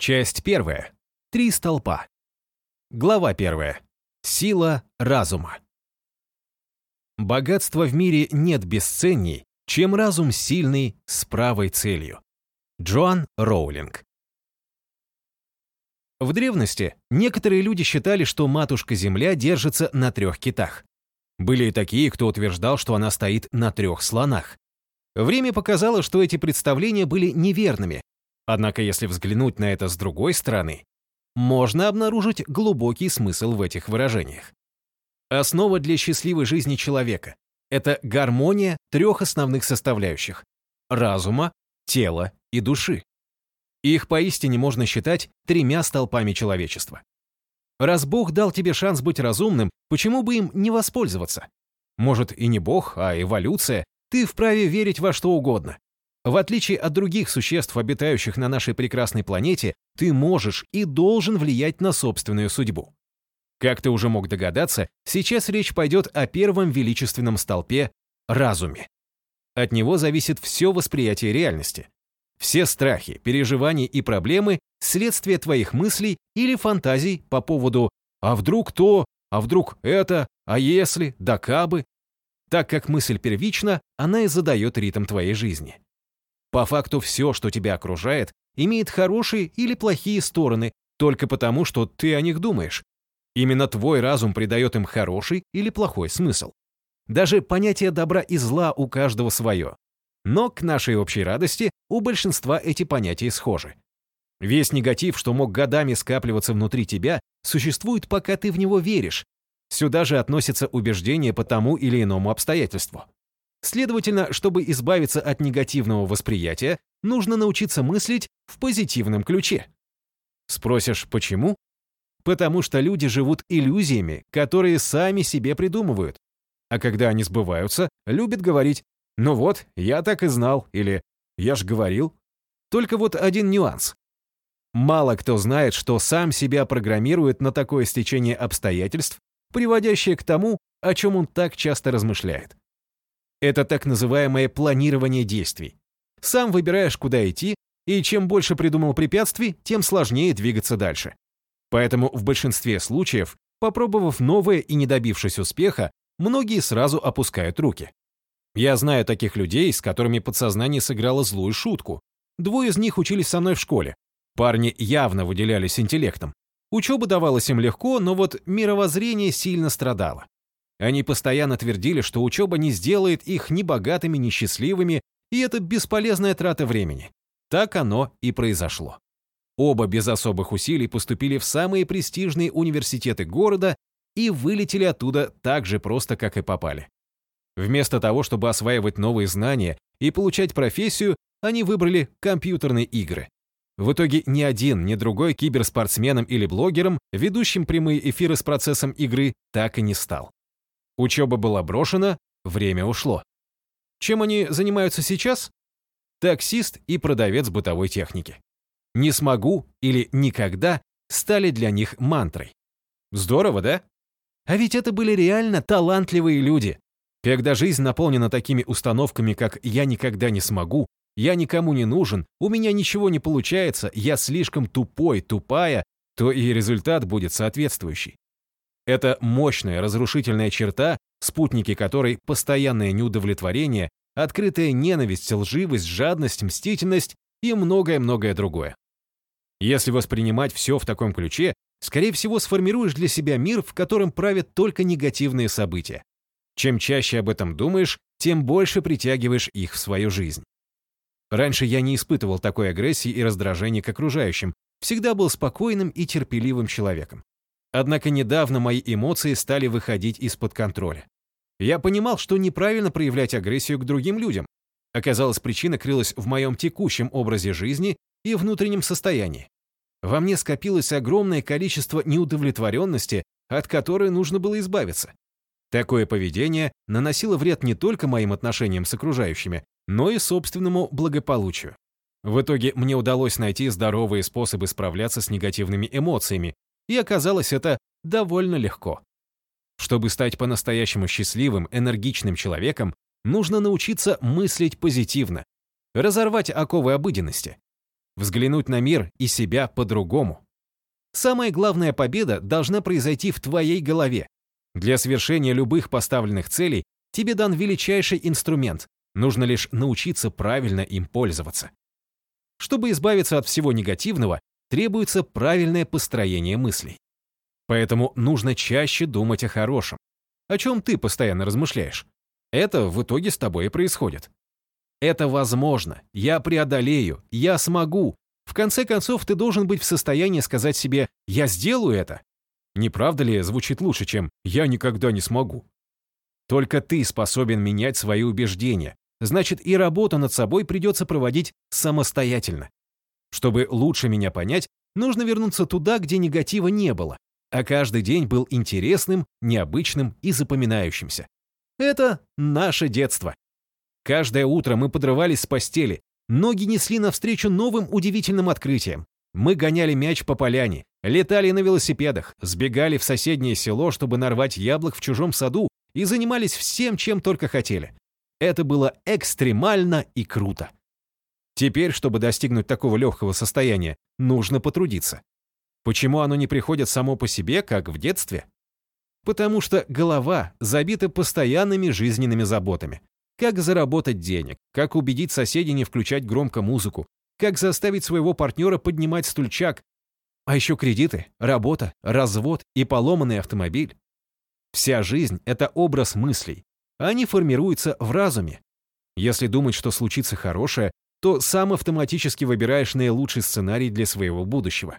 Часть 1. 3 столпа. Глава 1. Сила разума. Богатства в мире нет бесценней, чем разум сильный с правой целью. Джоан Роулинг. В древности некоторые люди считали, что матушка-Земля держится на 3 китах. Были и такие, кто утверждал, что она стоит на 3 слонах. Время показало, что эти представления были неверными. Однако, если взглянуть на это с другой стороны, можно обнаружить глубокий смысл в этих выражениях. Основа для счастливой жизни человека — это гармония 3 основных составляющих — разума, тела и души. Их поистине можно считать 3 столпами человечества. Раз Бог дал тебе шанс быть разумным, почему бы им не воспользоваться? Может, и не Бог, а эволюция, ты вправе верить во что угодно. В отличие от других существ, обитающих на нашей прекрасной планете, ты можешь и должен влиять на собственную судьбу. Как ты уже мог догадаться, сейчас речь пойдет о первом величественном столпе — разуме. От него зависит все восприятие реальности. Все страхи, переживания и проблемы — следствие твоих мыслей или фантазий по поводу «а вдруг то?», «а вдруг это?», «а если?», «да кабы?». Так как мысль первична, она и задает ритм твоей жизни. По факту все, что тебя окружает, имеет хорошие или плохие стороны только потому, что ты о них думаешь. Именно твой разум придает им хороший или плохой смысл. Даже понятие добра и зла у каждого свое. Но, к нашей общей радости, у большинства эти понятия схожи. Весь негатив, что мог годами скапливаться внутри тебя, существует, пока ты в него веришь. Сюда же относятся убеждения по тому или иному обстоятельству. Следовательно, чтобы избавиться от негативного восприятия, нужно научиться мыслить в позитивном ключе. Спросишь, почему? Потому что люди живут иллюзиями, которые сами себе придумывают. А когда они сбываются, любят говорить «ну вот, я так и знал» или «я ж говорил». Только вот один нюанс. Мало кто знает, что сам себя программирует на такое стечение обстоятельств, приводящее к тому, о чем он так часто размышляет. Это так называемое планирование действий. Сам выбираешь, куда идти, и чем больше придумал препятствий, тем сложнее двигаться дальше. Поэтому в большинстве случаев, попробовав новое и не добившись успеха, многие сразу опускают руки. Я знаю таких людей, с которыми подсознание сыграло злую шутку. 2 из них учились со мной в школе. Парни явно выделялись интеллектом. Учеба давалась им легко, но вот мировоззрение сильно страдало. Они постоянно твердили, что учеба не сделает их ни богатыми, ни счастливыми, и это бесполезная трата времени. Так оно и произошло. Оба без особых усилий поступили в самые престижные университеты города и вылетели оттуда так же просто, как и попали. Вместо того, чтобы осваивать новые знания и получать профессию, они выбрали компьютерные игры. В итоге ни один, ни другой киберспортсменом или блогером, ведущим прямые эфиры с процессом игры, так и не стал. Учеба была брошена, время ушло. Чем они занимаются сейчас? Таксист и продавец бытовой техники. «Не смогу» или «никогда» стали для них мантрой. Здорово, да? А ведь это были реально талантливые люди. Когда жизнь наполнена такими установками, как «я никогда не смогу», «я никому не нужен», «у меня ничего не получается», «я слишком тупой, тупая», то и результат будет соответствующий. Это мощная разрушительная черта, спутники которой — постоянное неудовлетворение, открытая ненависть, лживость, жадность, мстительность и многое-многое другое. Если воспринимать все в таком ключе, скорее всего, сформируешь для себя мир, в котором правят только негативные события. Чем чаще об этом думаешь, тем больше притягиваешь их в свою жизнь. Раньше я не испытывал такой агрессии и раздражения к окружающим, всегда был спокойным и терпеливым человеком. Однако недавно мои эмоции стали выходить из-под контроля. Я понимал, что неправильно проявлять агрессию к другим людям. Оказалось, причина крылась в моем текущем образе жизни и внутреннем состоянии. Во мне скопилось огромное количество неудовлетворенности, от которой нужно было избавиться. Такое поведение наносило вред не только моим отношениям с окружающими, но и собственному благополучию. В итоге мне удалось найти здоровые способы справляться с негативными эмоциями, и оказалось это довольно легко. Чтобы стать по-настоящему счастливым, энергичным человеком, нужно научиться мыслить позитивно, разорвать оковы обыденности. взглянуть на мир и себя по-другому. Самая главная победа должна произойти в твоей голове. Для свершения любых поставленных целей тебе дан величайший инструмент. Нужно лишь научиться правильно им пользоваться. Чтобы избавиться от всего негативного, требуется правильное построение мыслей. Поэтому нужно чаще думать о хорошем. О чем ты постоянно размышляешь? Это в итоге с тобой и происходит. Это возможно, я преодолею, я смогу. В конце концов, ты должен быть в состоянии сказать себе «я сделаю это». Не правда ли звучит лучше, чем «я никогда не смогу»? Только ты способен менять свои убеждения. Значит, и работу над собой придется проводить самостоятельно. Чтобы лучше меня понять, нужно вернуться туда, где негатива не было, а каждый день был интересным, необычным и запоминающимся. Это наше детство. Каждое утро мы подрывались с постели, ноги несли навстречу новым удивительным открытиям. Мы гоняли мяч по поляне, летали на велосипедах, сбегали в соседнее село, чтобы нарвать яблок в чужом саду, и занимались всем, чем только хотели. Это было экстремально и круто. Теперь, чтобы достигнуть такого легкого состояния, нужно потрудиться. Почему оно не приходит само по себе, как в детстве? Потому что голова забита постоянными жизненными заботами. Как заработать денег, как убедить соседей не включать громко музыку, как заставить своего партнера поднимать стульчак, а еще кредиты, работа, развод и поломанный автомобиль. Вся жизнь — это образ мыслей. Они формируются в разуме. Если думать, что случится хорошее, то сам автоматически выбираешь наилучший сценарий для своего будущего.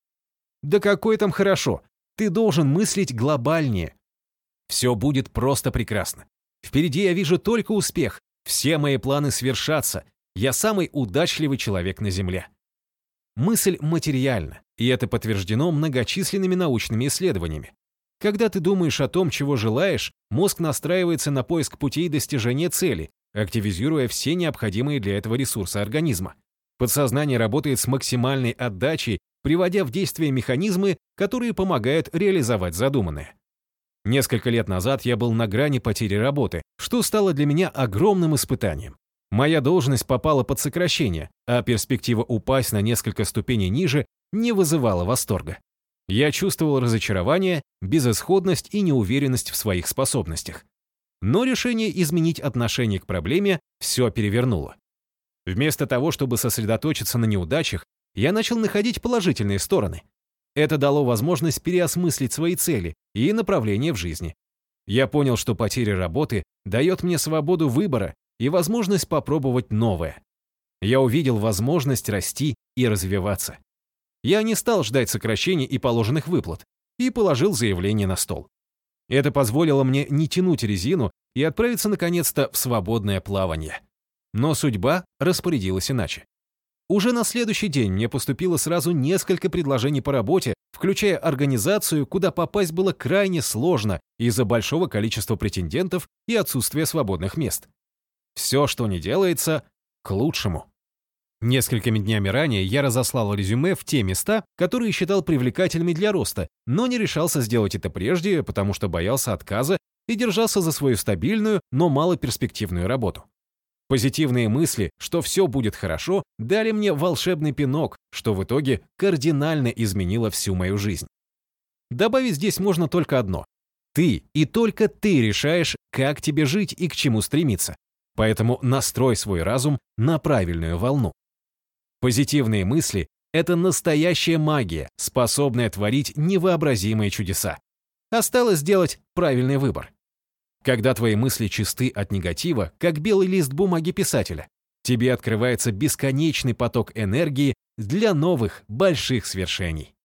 Да какой там хорошо? Ты должен мыслить глобальнее. Все будет просто прекрасно. Впереди я вижу только успех. Все мои планы свершатся. Я самый удачливый человек на Земле. Мысль материальна, и это подтверждено многочисленными научными исследованиями. Когда ты думаешь о том, чего желаешь, мозг настраивается на поиск путей достижения цели, активизируя все необходимые для этого ресурсы организма. Подсознание работает с максимальной отдачей, приводя в действие механизмы, которые помогают реализовать задуманное. Несколько лет назад я был на грани потери работы, что стало для меня огромным испытанием. Моя должность попала под сокращение, а перспектива упасть на несколько ступеней ниже не вызывала восторга. Я чувствовал разочарование, безысходность и неуверенность в своих способностях. Но решение изменить отношение к проблеме все перевернуло. Вместо того, чтобы сосредоточиться на неудачах, я начал находить положительные стороны. Это дало возможность переосмыслить свои цели и направления в жизни. Я понял, что потеря работы дает мне свободу выбора и возможность попробовать новое. Я увидел возможность расти и развиваться. Я не стал ждать сокращений и положенных выплат и положил заявление на стол. Это позволило мне не тянуть резину и отправиться наконец-то в свободное плавание. Но судьба распорядилась иначе. Уже на следующий день мне поступило сразу несколько предложений по работе, включая организацию, куда попасть было крайне сложно из-за большого количества претендентов и отсутствия свободных мест. Все, что не делается, к лучшему. Несколькими днями ранее я разослал резюме в те места, которые считал привлекательными для роста, но не решался сделать это прежде, потому что боялся отказа и держался за свою стабильную, но малоперспективную работу. Позитивные мысли, что все будет хорошо, дали мне волшебный пинок, что в итоге кардинально изменило всю мою жизнь. Добавить здесь можно только одно. Ты и только ты решаешь, как тебе жить и к чему стремиться. Поэтому настрой свой разум на правильную волну. Позитивные мысли — это настоящая магия, способная творить невообразимые чудеса. Осталось сделать правильный выбор. Когда твои мысли чисты от негатива, как белый лист бумаги писателя, тебе открывается бесконечный поток энергии для новых больших свершений.